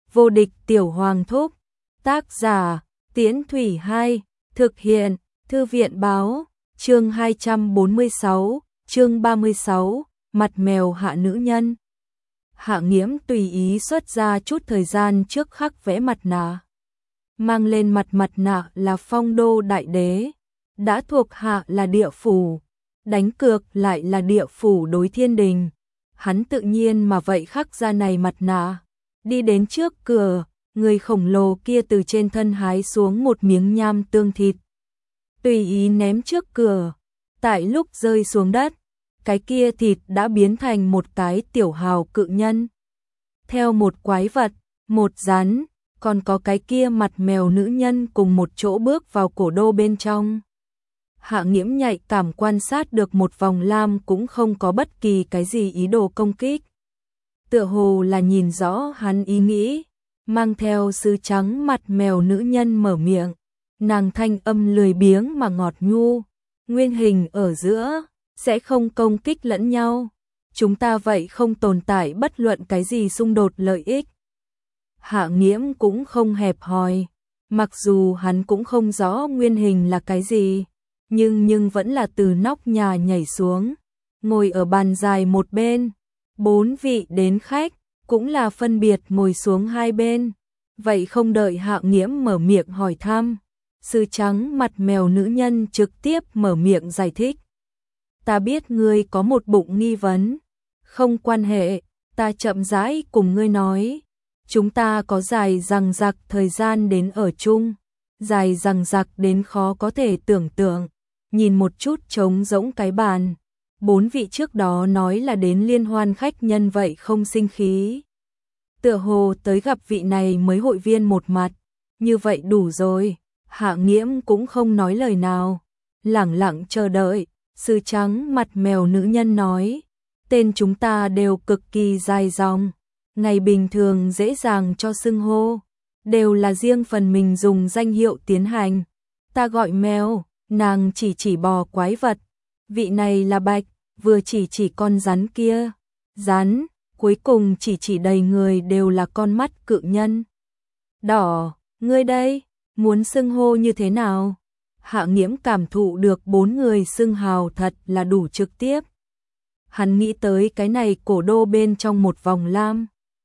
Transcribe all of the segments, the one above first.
Vô địch tiểu hoàng thúc. Tác giả, Tiễn Thủy 2, thực hiện, Thư viện báo, chương 246, chương 36, mặt mèo hạ nữ nhân. Hạ Nghiễm tùy ý xuất ra chút thời gian trước khắc vẽ mặt nạ. Mang lên mặt nạ là Phong Đô Đại Đế, đã thuộc hạ là địa phủ, đánh cược lại là địa phủ đối thiên đình. Hắn tự nhiên mà vậy khắc ra này mặt nạ, đi đến trước cửa, người khổng lồ kia từ trên thân hái xuống một miếng nham tương thịt, tùy ý ném trước cửa. Tại lúc rơi xuống đất, cái kia thịt đã biến thành một cái tiểu hào cự nhân, theo một quái vật, một rắn, còn có cái kia mặt mèo nữ nhân cùng một chỗ bước vào cổ đô bên trong. Hạ Nghiễm nhạy cảm quan sát được một vòng lam cũng không có bất kỳ cái gì ý đồ công kích. Tựa hồ là nhìn rõ hắn ý nghĩ, mang theo sứ trắng mặt mèo nữ nhân mở miệng, nàng thanh âm lười biếng mà ngọt nhu, nguyên hình ở giữa, sẽ không công kích lẫn nhau. Chúng ta vậy không tồn tại bất luận cái gì xung đột lợi ích. Hạ Nghiễm cũng không hẹp hòi, mặc dù hắn cũng không rõ nguyên hình là cái gì, nhưng vẫn là từ nóc nhà nhảy xuống, ngồi ở bàn dài một bên. 4 vị đến khách cũng là phân biệt ngồi xuống hai bên. Vậy không đợi Hạ Nghiễm mở miệng hỏi thăm, sứ trắng mặt mèo nữ nhân trực tiếp mở miệng giải thích. Ta biết ngươi có một bụng nghi vấn, không quan hệ, ta chậm rãi cùng ngươi nói. Chúng ta có dài dằng dặc thời gian đến ở chung, dài dằng dặc đến khó có thể tưởng tượng. Nhìn một chút trống rỗng cái bàn, 4 vị trước đó nói là đến liên hoan khách nhân vậy không sinh khí. Tựa hồ tới gặp vị này mới hội viên một mặt, như vậy đủ rồi. Hạ Nghiễm cũng không nói lời nào, lẳng lặng chờ đợi. Sứ trắng mặt mèo nữ nhân nói, tên chúng ta đều cực kỳ dài dòng, ngày bình thường dễ dàng cho xưng hô, đều là riêng phần mình dùng danh hiệu tiến hành. Ta gọi mèo, nàng chỉ bò quái vật, vị này là bạch, vừa chỉ con rắn kia, rắn, cuối cùng chỉ đầy người đều là con mắt cự nhân. Đỏ, ngươi đây, muốn xưng hô như thế nào? Hạ Nghiễm cảm thụ được 4 người xưng hào thật là đủ trực tiếp. Hắn nghĩ tới cái này cổ đô bên trong một vòng lam.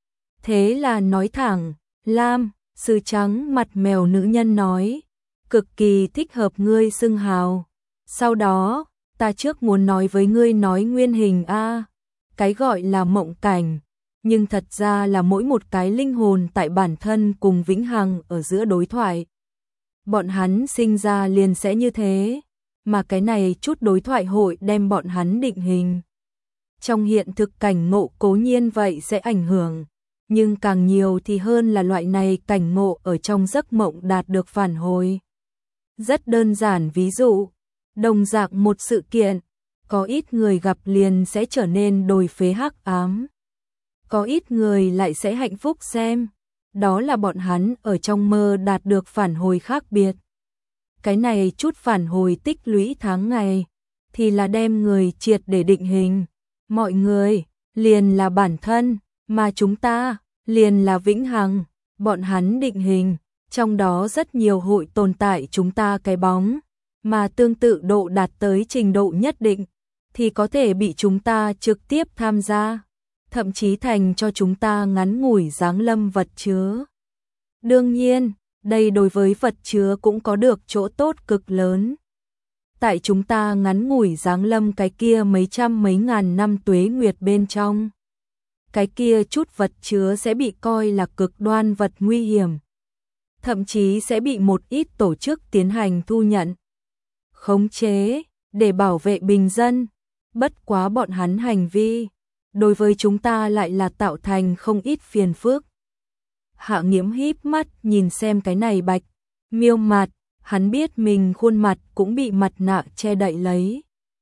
Thế là nói thẳng, lam, sứ trắng mặt mèo nữ nhân nói, cực kỳ thích hợp ngươi xưng hào. Sau đó, ta trước muốn nói với ngươi nói nguyên hình a, cái gọi là mộng cảnh, nhưng thật ra là mỗi một cái linh hồn tại bản thân cùng vĩnh hằng ở giữa đối thoại. Bọn hắn sinh ra liền sẽ như thế, mà cái này chút đối thoại hội đem bọn hắn định hình. Trong hiện thực cảnh ngộ cố nhiên vậy sẽ ảnh hưởng, nhưng càng nhiều thì hơn là loại này cảnh ngộ ở trong giấc mộng đạt được phản hồi. Rất đơn giản ví dụ, đồng dạng một sự kiện, có ít người gặp liền sẽ trở nên đồi phế hắc ám. Có ít người lại sẽ hạnh phúc xem, đó là bọn hắn ở trong mơ đạt được phản hồi khác biệt. Cái này chút phản hồi tích lũy tháng ngày, thì là đem người triệt để định hình. Mọi người, liền là bản thân, mà chúng ta, liền là vĩnh hằng. Bọn hắn định hình, trong đó rất nhiều hội tồn tại chúng ta cái bóng, mà tương tự độ đạt tới trình độ nhất định, thì có thể bị chúng ta trực tiếp tham gia, thậm chí thành cho chúng ta ngắn ngủi giáng lâm vật chứa. Đương nhiên, đây đối với vật chứa cũng có được chỗ tốt cực lớn. Tại chúng ta ngắn ngủi giáng lâm cái kia mấy trăm mấy ngàn năm tuế nguyệt bên trong, cái kia chút vật chứa sẽ bị coi là cực đoan vật nguy hiểm, thậm chí sẽ bị một ít tổ chức tiến hành thu nhận, khống chế, để bảo vệ bình dân. Bất quá bọn hắn hành vi, đối với chúng ta lại là tạo thành không ít phiền phức. Hạ Nghiễm híp mắt nhìn xem cái này bạch miêu mặt, hắn biết mình khuôn mặt cũng bị mặt nạ che đậy lấy.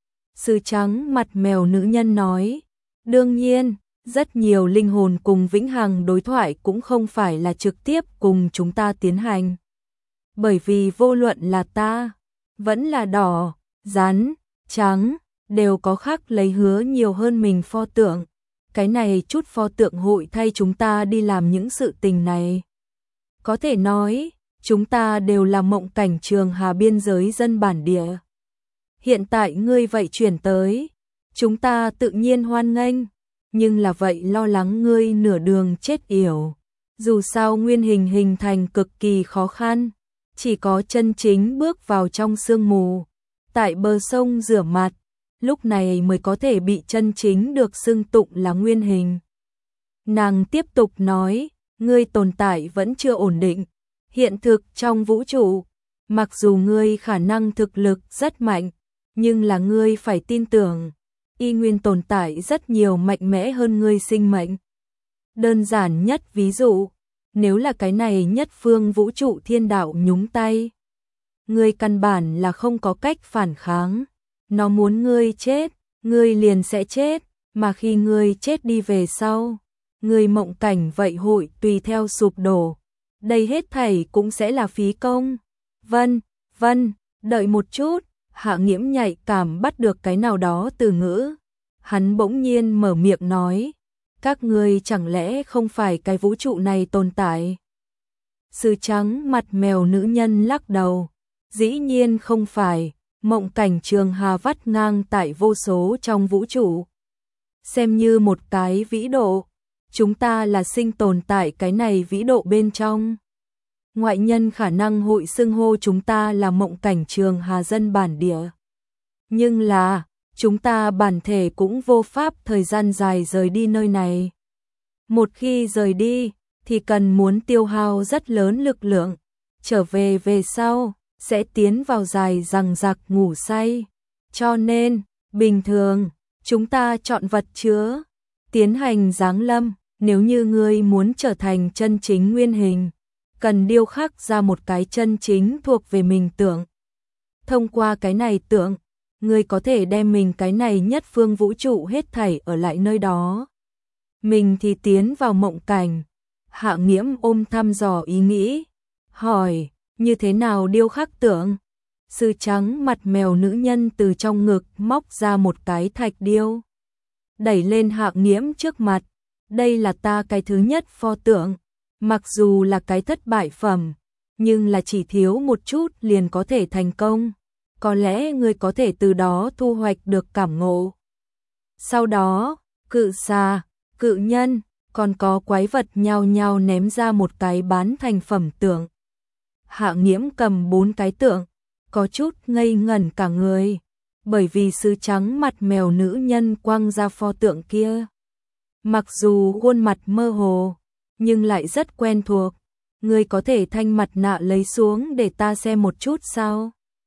Sứ trắng mặt mèo nữ nhân nói, đương nhiên, rất nhiều linh hồn cùng vĩnh hằng đối thoại cũng không phải là trực tiếp cùng chúng ta tiến hành. Bởi vì vô luận là ta, vẫn là đỏ, rắn, trắng, đều có khác lấy hứa nhiều hơn mình pho tượng. cái này chút pho tượng hội thay chúng ta đi làm những sự tình này. Có thể nói, chúng ta đều là mộng cảnh Trường Hà biên giới dân bản địa. Hiện tại ngươi vậy chuyển tới, chúng ta tự nhiên hoan nghênh, nhưng là vậy lo lắng ngươi nửa đường chết yểu. Dù sao nguyên hình hình thành cực kỳ khó khăn, chỉ có chân chính bước vào trong sương mù, tại bờ sông rửa mặt, lúc này mới có thể bị chân chính được xưng tụng là nguyên hình. Nàng tiếp tục nói, ngươi tồn tại vẫn chưa ổn định, hiện thực trong vũ trụ, mặc dù ngươi khả năng thực lực rất mạnh, nhưng là ngươi phải tin tưởng, y nguyên tồn tại rất nhiều mạnh mẽ hơn ngươi sinh mệnh. Đơn giản nhất ví dụ, nếu là cái này nhất phương vũ trụ thiên đạo nhúng tay, ngươi căn bản là không có cách phản kháng. Nó muốn ngươi chết, ngươi liền sẽ chết, mà khi ngươi chết đi về sau, ngươi mộng cảnh vậy hội tùy theo sụp đổ. Đây hết thảy cũng sẽ là phí công. Vân, đợi một chút, Hạ Nghiễm nhạy cảm bắt được cái nào đó từ ngữ. Hắn bỗng nhiên mở miệng nói, các ngươi chẳng lẽ không phải cái vũ trụ này tồn tại? Sứ trắng mặt mèo nữ nhân lắc đầu, dĩ nhiên không phải. Mộng cảnh Trường Hà vắt ngang tại vô số trong vũ trụ. Xem như một cái vĩ độ, chúng ta là sinh tồn tại cái này vĩ độ bên trong. Ngoại nhân khả năng hội xưng hô chúng ta là mộng cảnh Trường Hà dân bản địa. Nhưng là, chúng ta bản thể cũng vô pháp thời gian dài rời đi nơi này. Một khi rời đi, thì cần muốn tiêu hao rất lớn lực lượng, trở về sau sẽ tiến vào dài dằng dặc ngủ say. Cho nên, bình thường, chúng ta chọn vật chứa, tiến hành giáng lâm, nếu như ngươi muốn trở thành chân chính nguyên hình, cần điêu khắc ra một cái chân chính thuộc về mình tượng. Thông qua cái này tượng, ngươi có thể đem mình cái này nhất phương vũ trụ hết thảy ở lại nơi đó. Mình thì tiến vào mộng cảnh. Hạ Nghiễm ôm thăm dò ý nghĩ, hỏi, như thế nào điêu khắc tượng? Sư trắng mặt mèo nữ nhân từ trong ngực móc ra một cái thạch điêu, đẩy lên Hạ Nghiễm trước mặt. Đây là ta cái thứ nhất pho tượng, mặc dù là cái thất bại phẩm, nhưng là chỉ thiếu một chút liền có thể thành công. Có lẽ ngươi có thể từ đó thu hoạch được cảm ngộ. Sau đó, cự xà, cự nhân, còn có quái vật nhao nhao ném ra một cái bán thành phẩm tượng. Hạ Nghiễm cầm 4 cái tượng, có chút ngây ngẩn cả người, bởi vì sứ trắng mặt mèo nữ nhân quăng ra pho tượng kia. Mặc dù khuôn mặt mơ hồ, nhưng lại rất quen thuộc. Ngươi có thể thanh mặt nạ lấy xuống để ta xem một chút sao?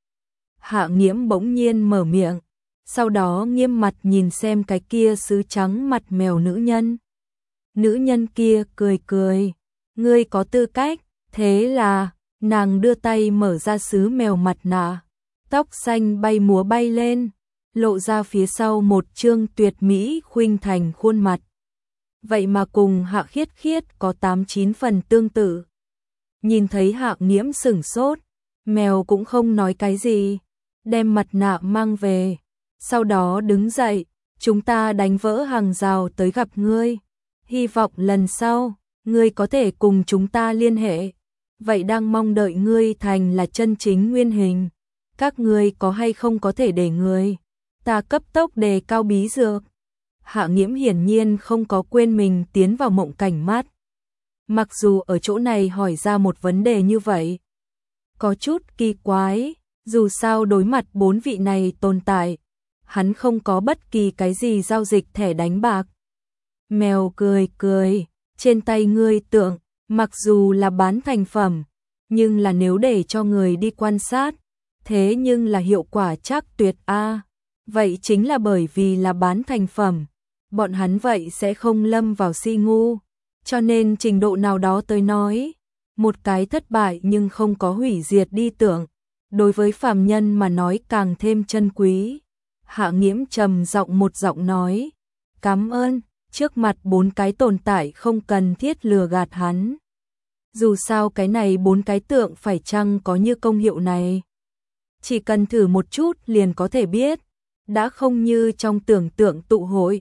Hạ Nghiễm bỗng nhiên mở miệng, sau đó nghiêm mặt nhìn xem cái kia sứ trắng mặt mèo nữ nhân. Nữ nhân kia cười cười, ngươi có tư cách, thế là, nàng đưa tay mở ra sứ mèo mặt nạ, tóc xanh bay múa bay lên, lộ ra phía sau một trương tuyệt mỹ khuynh thành khuôn mặt. Vậy mà cùng Hạ Khiết Khiết có 8-9 phần tương tự. Nhìn thấy Hạ Nghiễm sửng sốt, mèo cũng không nói cái gì, đem mặt nạ mang về, sau đó đứng dậy, chúng ta đánh vỡ hàng rào tới gặp ngươi. Hy vọng lần sau, ngươi có thể cùng chúng ta liên hệ. Vậy đang mong đợi ngươi thành là chân chính nguyên hình. Các ngươi có hay không có thể để ngươi ta cấp tốc đề cao bí dược. Hạ Nghiễm hiển nhiên không có quên mình tiến vào mộng cảnh mắt. Mặc dù ở chỗ này hỏi ra một vấn đề như vậy, có chút kỳ quái, dù sao đối mặt 4 vị này tồn tại, hắn không có bất kỳ cái gì giao dịch thẻ đánh bạc. Mèo cười cười, trên tay ngươi tượng, mặc dù là bán thành phẩm, nhưng là nếu để cho người đi quan sát, thế nhưng là hiệu quả chắc tuyệt a. Vậy chính là bởi vì là bán thành phẩm, bọn hắn vậy sẽ không lâm vào si ngu, cho nên trình độ nào đó tới nói, một cái thất bại nhưng không có hủy diệt đi tượng, đối với phàm nhân mà nói càng thêm chân quý. Hạ Nghiễm trầm giọng một giọng nói, cảm ơn. Trước mặt 4 cái tồn tại không cần thiết lừa gạt hắn. Dù sao cái này 4 cái tượng phải chăng có như công hiệu này. Chỉ cần thử một chút liền có thể biết. Đã không như trong tưởng tượng tụ hội.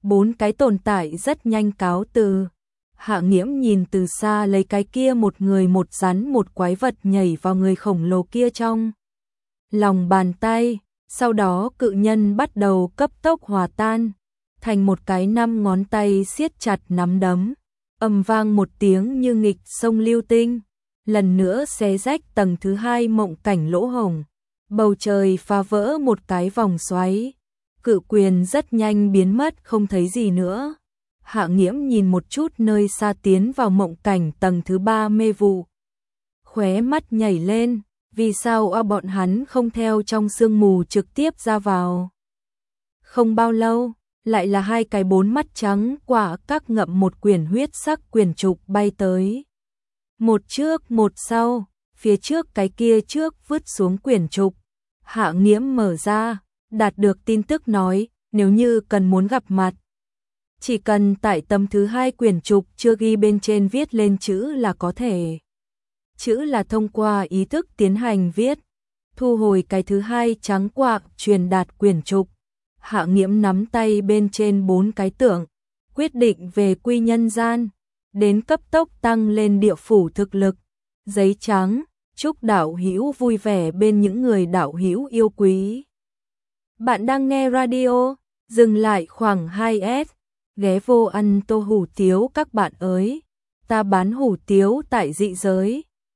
4 cái tồn tại rất nhanh cáo từ. Hạ Nghiễm nhìn từ xa lấy cái kia một người một rắn một quái vật nhảy vào người khổng lồ kia trong lòng bàn tay, sau đó cự nhân bắt đầu cấp tốc hòa tan thành một cái 5 ngón tay siết chặt nắm đấm, ầm vang một tiếng như nghịch sông lưu tinh, lần nữa xé rách tầng thứ 2 mộng cảnh lỗ hổng, bầu trời phá vỡ một cái vòng xoáy, cự quyền rất nhanh biến mất không thấy gì nữa. Hạ Nghiễm nhìn một chút nơi xa tiến vào mộng cảnh tầng thứ 3 mê vụ, khóe mắt nhảy lên, vì sao bọn hắn không theo trong sương mù trực tiếp ra vào. Không bao lâu, lại là 2 cái 4 mắt trắng quả các ngậm một quyển huyết sắc quyển trục bay tới. Một trước một sau, phía trước cái kia trước vứt xuống quyển trục. Hạ Nghiễm mở ra, đạt được tin tức nói, nếu như cần muốn gặp mặt, chỉ cần tại tấm thứ 2 quyển trục chưa ghi bên trên viết lên chữ là có thể. Chữ là thông qua ý thức tiến hành viết. Thu hồi cái thứ 2 trắng quạc truyền đạt quyển trục. Hạ Nghiễm nắm tay bên trên 4 cái tượng, quyết định về quy nhân gian, đến cấp tốc tăng lên địa phủ thực lực. Giấy trắng, chúc đạo hữu vui vẻ bên những người đạo hữu yêu quý. Bạn đang nghe radio, dừng lại khoảng 2S, ghé vô ăn tô hủ tiếu các bạn ơi. Ta bán hủ tiếu tại dị giới,